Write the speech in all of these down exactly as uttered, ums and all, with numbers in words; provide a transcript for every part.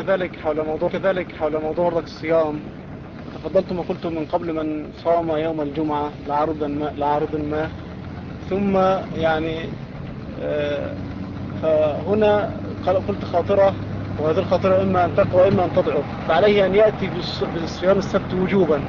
كذلك حول موضوع كذلك حول موضوع برضك الصيام. تفضلتم وقلتم من قبل من صام يوم الجمعة لعرض ما لعرض ما ثم يعني آه، فهنا قلت خاطرة، وهذه الخاطرة إما أن تقوى وإما أن تضعف، فعليه أن يأتي بالصيام السبت وجوبا.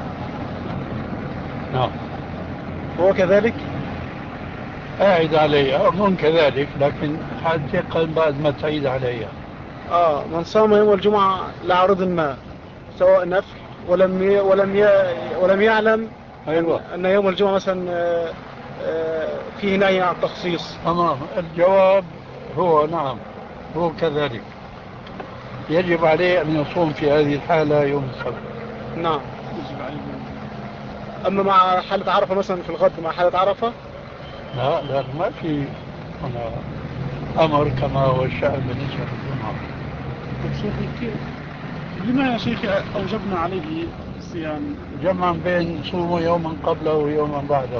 نعم. هو كذلك؟ أعد علي ممكن كذلك، لكن حقيقة بعد ما تعيد علي. آه من صام يوم الجمعة لعرض ما سواء نفل ولم ي... ولم ي... ولم يعلم أيوة. أن يوم الجمعة مثلا آه، آه، فيه نهي عن التخصيص. تمام. الجواب هو نعم، هو كذلك، يجب عليه أن يصوم في هذه الحالة يوم السبت. نعم. أما مع حالة عرفة مثلا في الغد مع حالة عرفة لا لا ما في أنا أمر كما هو الشأن بالنسبة للجمعة. لما يا شيخ أوجبنا عليه الصيام؟ جمعا بين صومه يوما قبله ويوما بعده.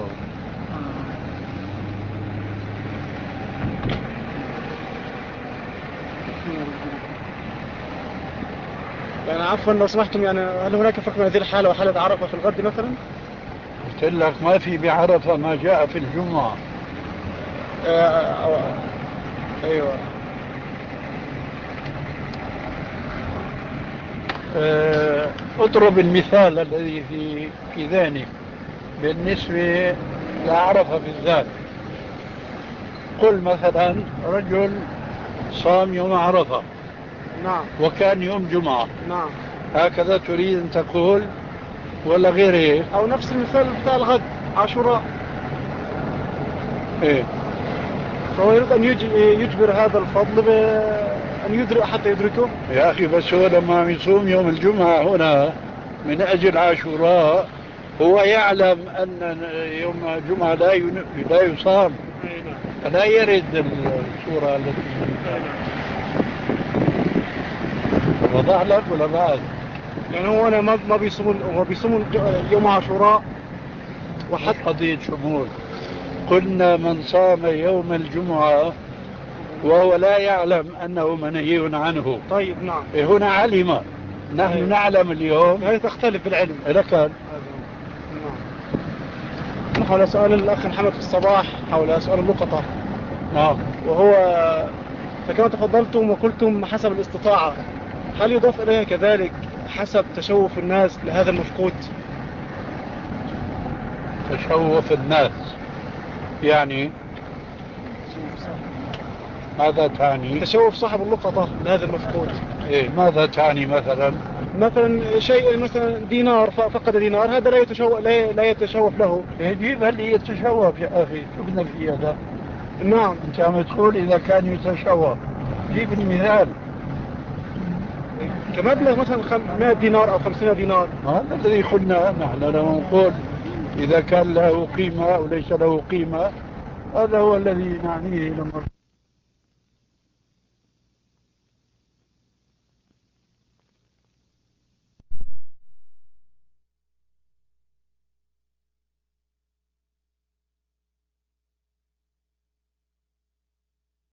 يعني عفوا لو سمحتم، يعني هل هناك فرق بين هذه الحالة وحالة عرفة في الغد مثلا؟ قلت لك ما في بعرفة ما جاء في الجمعة. آه أيوة. آه اضرب المثال الذي في في ذهنك بالنسبة لعرفة في الذات. قل مثلا رجل صام يوم عرفة. نعم. وكان يوم جمعة. نعم. هكذا تريد أن تقول ولا غير هيك؟ أو نفس المثال بتاع الغد عاشوراء. إيه. فهو يريد أن يجبر هذا الفضل بأن يدرك حتى يدركه. يا أخي بس هو لما يصوم يوم الجمعة هنا من أجل عاشوراء هو يعلم أن يوم الجمعة لا لا يصام، فلا يرد الصورة التي وضح لك ولا بعد؟ يعني هو أنا ما ما بيصومون هو بيصومون يوم عاشوراء وحتى قضية شمول. قلنا من صام يوم الجمعة وهو لا يعلم أنه منهي عنه. طيب نعم. هنا علم، نحن طيب. نعلم اليوم. هي تختلف بالعلم. لكن نعم. حول سؤال الأخ محمد في الصباح حول سؤال اللقطة. نعم. وهو فكما تفضلتم وقلتم حسب الاستطاعة، هل يضاف إليها كذلك حسب تشوف الناس لهذا المفقود؟ تشوف الناس يعني ماذا تعني؟ تشوف صاحب اللقطة لهذا المفقود. إيه ماذا تعني مثلا؟ مثلا شيء مثلا دينار فقد دينار، هذا لا يتشوف لا, لا يتشوف له. يجيب هل يتشوف يا أخي؟ شو بدنا في هذا؟ نعم. أنت عم تقول إذا كان يتشوف، جيب المثال. كمبلغ مثلا مئة دينار أو خمسين دينار. هذا الذي قلنا نحن لما نقول إذا كان له قيمة أو ليس له قيمة، هذا هو الذي نعنيه لما